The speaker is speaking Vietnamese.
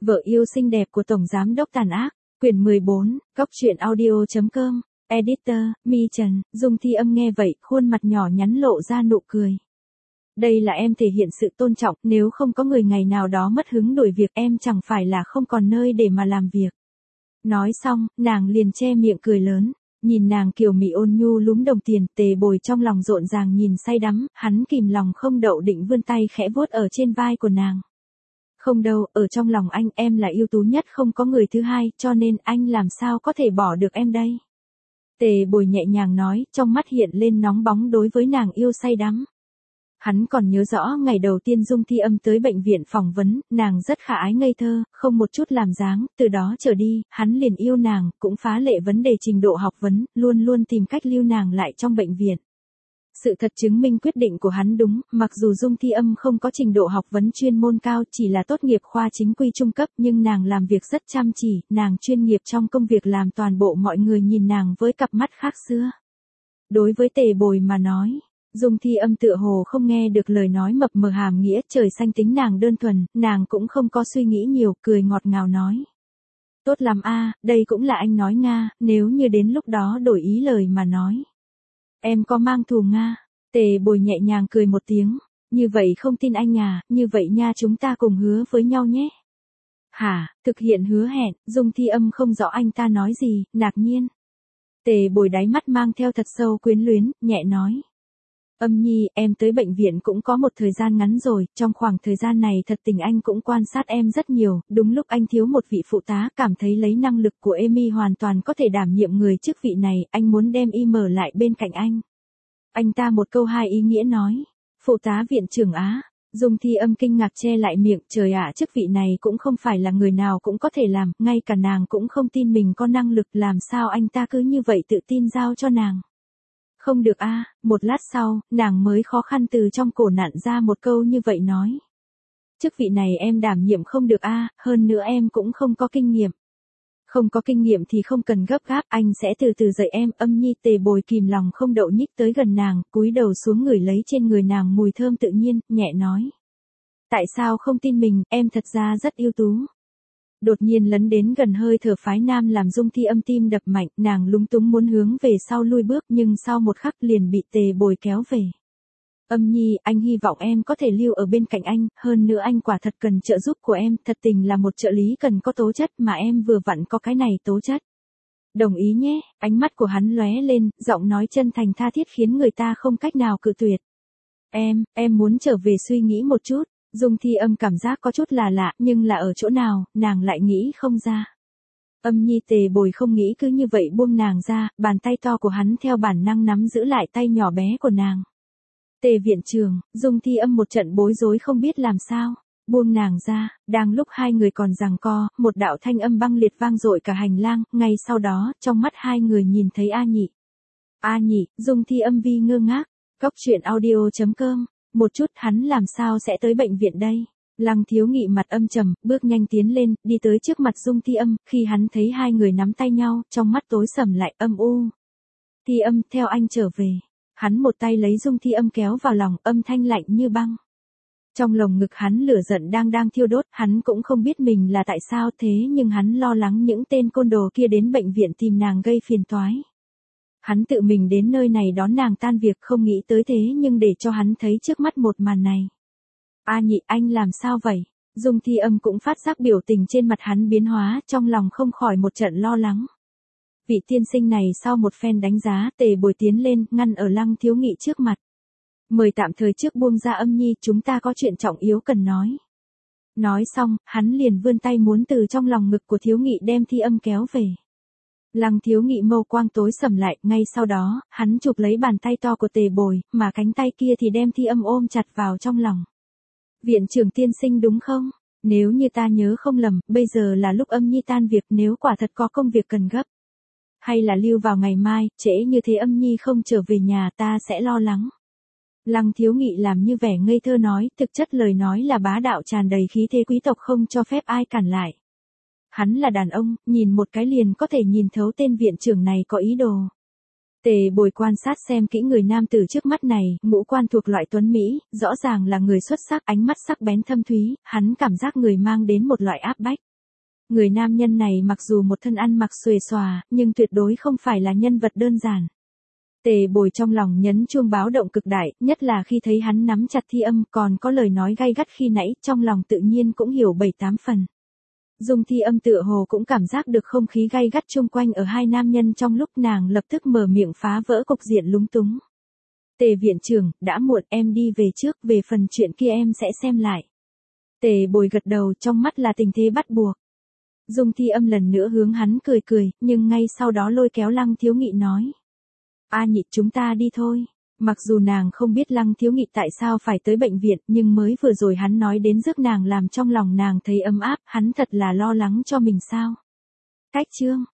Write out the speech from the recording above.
Vợ yêu xinh đẹp của Tổng Giám đốc tàn ác, quyển 14, Góc truyện audio.com, Editor, Mi Trần, Dung Thi Âm nghe vậy, khuôn mặt nhỏ nhắn lộ ra nụ cười. Đây là em thể hiện sự tôn trọng, nếu không có người ngày nào đó mất hứng đuổi việc em chẳng phải là không còn nơi để mà làm việc. Nói xong, nàng liền che miệng cười lớn, nhìn nàng kiều mị ôn nhu lúm đồng tiền, Tề Bồi trong lòng rộn ràng nhìn say đắm, hắn kìm lòng không đậu định vươn tay khẽ vuốt ở trên vai của nàng. Không đâu, ở trong lòng anh em là ưu tú nhất không có người thứ hai, cho nên anh làm sao có thể bỏ được em đây. Tề Bồi nhẹ nhàng nói, trong mắt hiện lên nóng bóng đối với nàng yêu say đắm. Hắn còn nhớ rõ ngày đầu tiên Dung Thi Âm tới bệnh viện phỏng vấn, nàng rất khả ái ngây thơ, không một chút làm dáng, từ đó trở đi, hắn liền yêu nàng, cũng phá lệ vấn đề trình độ học vấn, luôn luôn tìm cách lưu nàng lại trong bệnh viện. Sự thật chứng minh quyết định của hắn đúng, mặc dù Dung Thi Âm không có trình độ học vấn chuyên môn cao, chỉ là tốt nghiệp khoa chính quy trung cấp, nhưng nàng làm việc rất chăm chỉ, nàng chuyên nghiệp trong công việc làm toàn bộ mọi người nhìn nàng với cặp mắt khác xưa. Đối với Tề Bồi mà nói, Dung Thi Âm tựa hồ không nghe được lời nói mập mờ hàm nghĩa, trời xanh tính nàng đơn thuần, nàng cũng không có suy nghĩ nhiều, cười ngọt ngào nói. Tốt lắm a, đây cũng là anh nói Nga, nếu như đến lúc đó đổi ý lời mà nói. Em có mang thù Nga, Tề Bồi nhẹ nhàng cười một tiếng, như vậy không tin anh à, như vậy nha chúng ta cùng hứa với nhau nhé. Hả, thực hiện hứa hẹn, Dung Thi Âm không rõ anh ta nói gì, ngạc nhiên. Tề Bồi đáy mắt mang theo thật sâu quyến luyến, nhẹ nói. Âm Nhi, em tới bệnh viện cũng có một thời gian ngắn rồi, trong khoảng thời gian này thật tình anh cũng quan sát em rất nhiều, đúng lúc anh thiếu một vị phụ tá, cảm thấy lấy năng lực của Amy hoàn toàn có thể đảm nhiệm người chức vị này, anh muốn đem y mở lại bên cạnh anh. Anh ta một câu hai ý nghĩa nói, phụ tá viện trưởng á, Dung Thi Âm kinh ngạc che lại miệng, trời ạ, chức vị này cũng không phải là người nào cũng có thể làm, ngay cả nàng cũng không tin mình có năng lực, làm sao anh ta cứ như vậy tự tin giao cho nàng. Không được a, một lát sau, nàng mới khó khăn từ trong cổ nặn ra một câu như vậy nói. Chức vị này em đảm nhiệm không được a, hơn nữa em cũng không có kinh nghiệm. Không có kinh nghiệm thì không cần gấp gáp, anh sẽ từ từ dạy em. Âm Nhi Tề Bồi kìm lòng không đậu nhích tới gần nàng, cúi đầu xuống ngửi lấy trên người nàng mùi thơm tự nhiên, nhẹ nói. Tại sao không tin mình, em thật ra rất ưu tú. Đột nhiên lấn đến gần hơi thở phái nam làm Dung Thi Âm tim đập mạnh, nàng lúng túng muốn hướng về sau lui bước nhưng sau một khắc liền bị Tề Bồi kéo về. Âm Nhi, anh hy vọng em có thể lưu ở bên cạnh anh, hơn nữa anh quả thật cần trợ giúp của em, thật tình là một trợ lý cần có tố chất mà em vừa vặn có cái này tố chất. Đồng ý nhé, ánh mắt của hắn lóe lên, giọng nói chân thành tha thiết khiến người ta không cách nào cự tuyệt. Em muốn trở về suy nghĩ một chút. Dung Thi Âm cảm giác có chút là lạ, nhưng là ở chỗ nào, nàng lại nghĩ không ra. Âm Nhi Tề Bồi không nghĩ cứ như vậy buông nàng ra, bàn tay to của hắn theo bản năng nắm giữ lại tay nhỏ bé của nàng. Tề viện trưởng, Dung Thi Âm một trận bối rối không biết làm sao, buông nàng ra, đang lúc hai người còn giằng co, một đạo thanh âm băng liệt vang dội cả hành lang, ngay sau đó, trong mắt hai người nhìn thấy A Nhị. A Nhị, Dung Thi Âm vi ngơ ngác, Góc truyện audio.com. Một chút hắn làm sao sẽ tới bệnh viện đây? Lăng Thiếu Nghị mặt âm trầm, bước nhanh tiến lên, đi tới trước mặt Dung Thi Âm, khi hắn thấy hai người nắm tay nhau, trong mắt tối sầm lại âm u. Thi Âm, theo anh trở về. Hắn một tay lấy Dung Thi Âm kéo vào lòng, âm thanh lạnh như băng. Trong lồng ngực hắn lửa giận đang thiêu đốt, hắn cũng không biết mình là tại sao thế nhưng hắn lo lắng những tên côn đồ kia đến bệnh viện tìm nàng gây phiền toái. Hắn tự mình đến nơi này đón nàng tan việc không nghĩ tới thế nhưng để cho hắn thấy trước mắt một màn này. A Nhị, anh làm sao vậy? Dung Thi Âm cũng phát giác biểu tình trên mặt hắn biến hóa, trong lòng không khỏi một trận lo lắng. Vị tiên sinh này sau một phen đánh giá, Tề Bồi tiến lên, ngăn ở Lăng Thiếu Nghị trước mặt. Mời tạm thời trước buông ra Âm Nhi, chúng ta có chuyện trọng yếu cần nói. Nói xong, hắn liền vươn tay muốn từ trong lòng ngực của Thiếu Nghị đem Thi Âm kéo về. Lăng Thiếu Nghị mâu quang tối sầm lại, ngay sau đó, hắn chụp lấy bàn tay to của Tề Bồi, mà cánh tay kia thì đem Thi Âm ôm chặt vào trong lòng. Viện trưởng tiên sinh đúng không? Nếu như ta nhớ không lầm, bây giờ là lúc Âm Nhi tan việc, nếu quả thật có công việc cần gấp. Hay là lưu vào ngày mai, trễ như thế Âm Nhi không trở về nhà ta sẽ lo lắng. Lăng Thiếu Nghị làm như vẻ ngây thơ nói, thực chất lời nói là bá đạo tràn đầy khí thế quý tộc không cho phép ai cản lại. Hắn là đàn ông, nhìn một cái liền có thể nhìn thấu tên viện trưởng này có ý đồ. Tề Bồi quan sát xem kỹ người nam tử trước mắt này, ngũ quan thuộc loại tuấn Mỹ, rõ ràng là người xuất sắc, ánh mắt sắc bén thâm thúy, hắn cảm giác người mang đến một loại áp bách. Người nam nhân này mặc dù một thân ăn mặc xuề xòa, nhưng tuyệt đối không phải là nhân vật đơn giản. Tề Bồi trong lòng nhấn chuông báo động cực đại, nhất là khi thấy hắn nắm chặt Thi Âm, còn có lời nói gay gắt khi nãy, trong lòng tự nhiên cũng hiểu 7-8 phần. Dung Thi Âm tựa hồ cũng cảm giác được không khí gay gắt chung quanh ở hai nam nhân, trong lúc nàng lập tức mở miệng phá vỡ cục diện lúng túng. Tề viện trưởng, đã muộn, em đi về trước, về phần chuyện kia em sẽ xem lại. Tề Bồi gật đầu, trong mắt là tình thế bắt buộc. Dung Thi Âm lần nữa hướng hắn cười cười, nhưng ngay sau đó lôi kéo Lăng Thiếu Nghị nói. A Nhị, chúng ta đi thôi. Mặc dù nàng không biết Lăng Thiếu Nghị tại sao phải tới bệnh viện, nhưng mới vừa rồi hắn nói đến rước nàng làm trong lòng nàng thấy ấm áp, hắn thật là lo lắng cho mình sao. Cách chương.